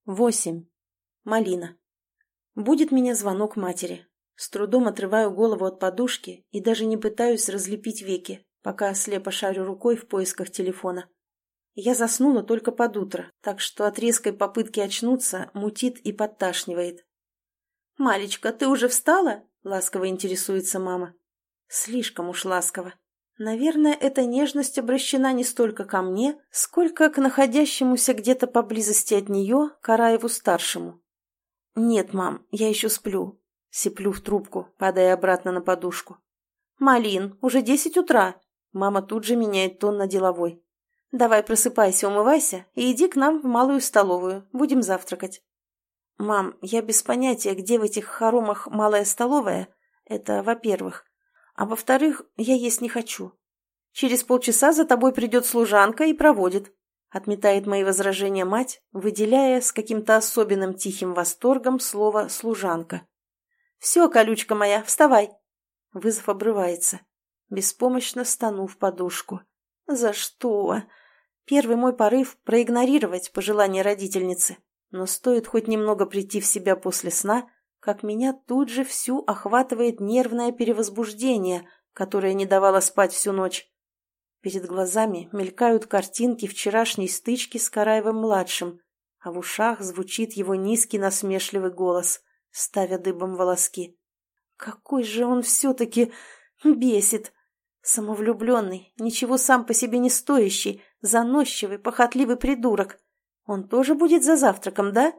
8. Малина. Будет меня звонок матери. С трудом отрываю голову от подушки и даже не пытаюсь разлепить веки, пока слепо шарю рукой в поисках телефона. Я заснула только под утро, так что от резкой попытки очнуться мутит и подташнивает. «Малечка, ты уже встала?» — ласково интересуется мама. Слишком уж ласково. Наверное, эта нежность обращена не столько ко мне, сколько к находящемуся где-то поблизости от нее Караеву-старшему. «Нет, мам, я еще сплю», — сиплю в трубку, падая обратно на подушку. «Малин, уже 10 утра». Мама тут же меняет тон на деловой. «Давай просыпайся, умывайся и иди к нам в малую столовую, будем завтракать». «Мам, я без понятия, где в этих хоромах малая столовая, это во-первых. А во-вторых, я есть не хочу. Через полчаса за тобой придет служанка и проводит», — отметает мои возражения мать, выделяя с каким-то особенным тихим восторгом слово «служанка». «Все, колючка моя, вставай». Вызов обрывается. Беспомощно стану в подушку. «За что?» Первый мой порыв — проигнорировать пожелание родительницы. Но стоит хоть немного прийти в себя после сна, как меня тут же всю охватывает нервное перевозбуждение, которое не давало спать всю ночь. Перед глазами мелькают картинки вчерашней стычки с Караевым-младшим, а в ушах звучит его низкий насмешливый голос, ставя дыбом волоски. Какой же он все-таки бесит! Самовлюбленный, ничего сам по себе не стоящий, заносчивый, похотливый придурок. Он тоже будет за завтраком, да?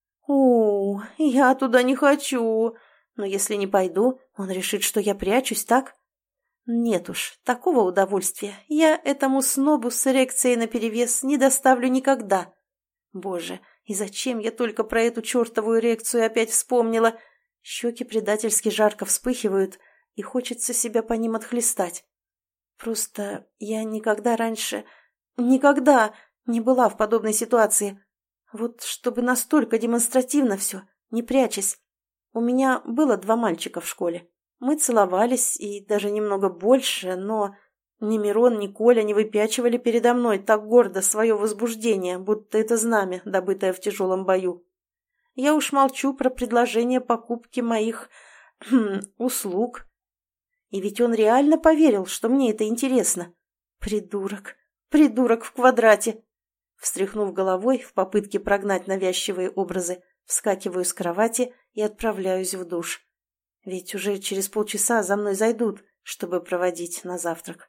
Я туда не хочу. Но если не пойду, он решит, что я прячусь, так? Нет уж, такого удовольствия я этому снобу с эрекцией наперевес не доставлю никогда. Боже, и зачем я только про эту чертову эрекцию опять вспомнила? Щеки предательски жарко вспыхивают, и хочется себя по ним отхлестать. Просто я никогда раньше... Никогда не была в подобной ситуации. Вот чтобы настолько демонстративно все, не прячась. У меня было 2 мальчика в школе. Мы целовались, и даже немного больше, но ни Мирон, ни Коля не выпячивали передо мной так гордо свое возбуждение, будто это знамя, добытое в тяжелом бою. Я уж молчу про предложение покупки моих услуг. И ведь он реально поверил, что мне это интересно. Придурок, придурок в квадрате. Встряхнув головой в попытке прогнать навязчивые образы, вскакиваю с кровати и отправляюсь в душ. Ведь уже через полчаса за мной зайдут, чтобы проводить на завтрак.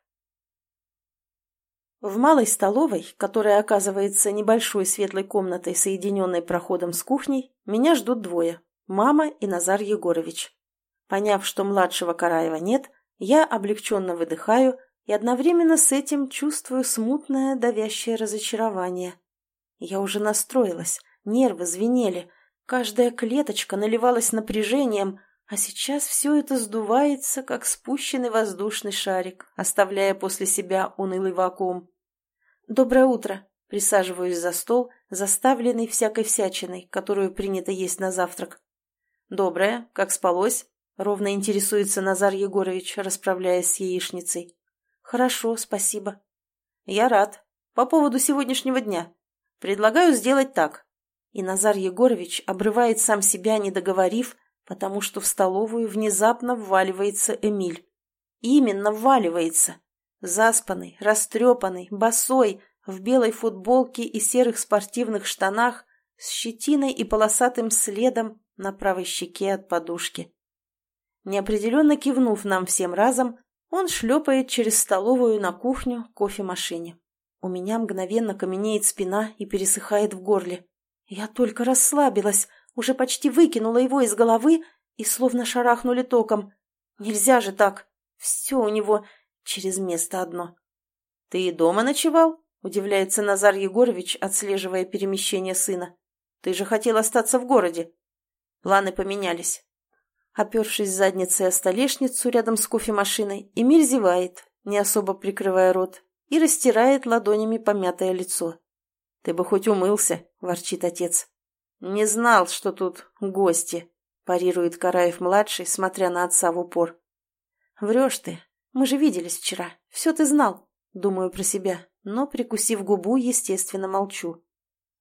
В малой столовой, которая оказывается небольшой светлой комнатой, соединенной проходом с кухней, меня ждут 2 – мама и Назар Егорович. Поняв, что младшего Караева нет, я облегченно выдыхаю и одновременно с этим чувствую смутное давящее разочарование. Я уже настроилась, нервы звенели, каждая клеточка наливалась напряжением, а сейчас все это сдувается, как спущенный воздушный шарик, оставляя после себя унылый вакуум. «Доброе утро!» – присаживаюсь за стол, заставленный всякой всячиной, которую принято есть на завтрак. «Доброе, как спалось?» – ровно интересуется Назар Егорович, расправляясь с яичницей. «Хорошо, спасибо». «Я рад. По поводу сегодняшнего дня. Предлагаю сделать так». И Назар Егорович обрывает сам себя, не договорив, потому что в столовую внезапно вваливается Эмиль. Именно вваливается. Заспанный, растрепанный, босой, в белой футболке и серых спортивных штанах, с щетиной и полосатым следом на правой щеке от подушки. Неопределенно кивнув нам всем разом, он шлепает через столовую на кухню к кофемашине. У меня мгновенно каменеет спина и пересыхает в горле. Я только расслабилась, уже почти выкинула его из головы и словно шарахнули током. Нельзя же так. Все у него через место одно. «Ты и дома ночевал?» – удивляется Назар Егорович, отслеживая перемещение сына. «Ты же хотел остаться в городе». Планы поменялись. Опершись задницей о столешницу рядом с кофемашиной, Эмиль зевает, не особо прикрывая рот, и растирает ладонями помятое лицо. «Ты бы хоть умылся», – ворчит отец. «Не знал, что тут гости», – парирует Караев-младший, смотря на отца в упор. «Врешь ты. Мы же виделись вчера. Все ты знал», – думаю про себя, но, прикусив губу, естественно, молчу.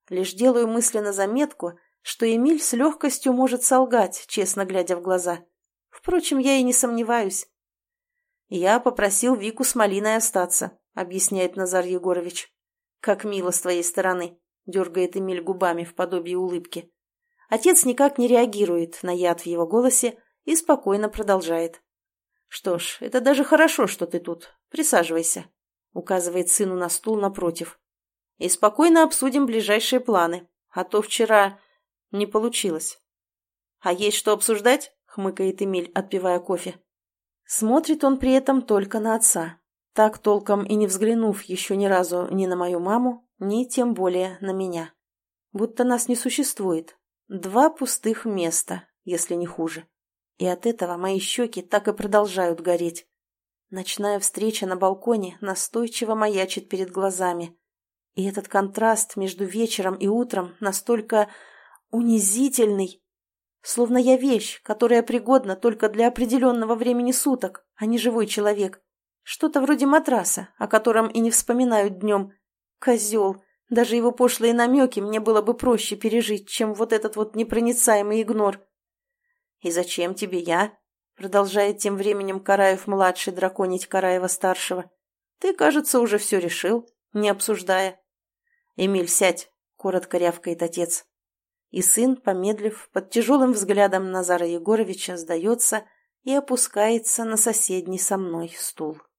Лишь делаю мысленно заметку, что Эмиль с легкостью может солгать, честно глядя в глаза. Впрочем, я и не сомневаюсь. «Я попросил Вику с Малиной остаться», — объясняет Назар Егорович. «Как мило с твоей стороны», — дергает Эмиль губами в подобии улыбки. Отец никак не реагирует на яд в его голосе и спокойно продолжает. «Что ж, это даже хорошо, что ты тут. Присаживайся», — указывает сыну на стул напротив. «И спокойно обсудим ближайшие планы, а то вчера не получилось». «А есть что обсуждать?» — хмыкает Эмиль, отпивая кофе. Смотрит он при этом только на отца, так толком и не взглянув еще ни разу ни на мою маму, ни тем более на меня. Будто нас не существует. 2 пустых места, если не хуже. И от этого мои щеки так и продолжают гореть. Ночная встреча на балконе настойчиво маячит перед глазами. И этот контраст между вечером и утром настолько унизительный. Словно я вещь, которая пригодна только для определенного времени суток, а не живой человек. Что-то вроде матраса, о котором и не вспоминают днем. Козел. Даже его пошлые намеки мне было бы проще пережить, чем вот этот вот непроницаемый игнор. «И зачем тебе я?» — продолжает тем временем Караев-младший драконить Караева-старшего. «Ты, кажется, уже все решил, не обсуждая». «Эмиль, сядь!» — коротко рявкает отец. И сын, помедлив, под тяжелым взглядом Назара Егоровича, сдается и опускается на соседний со мной стул.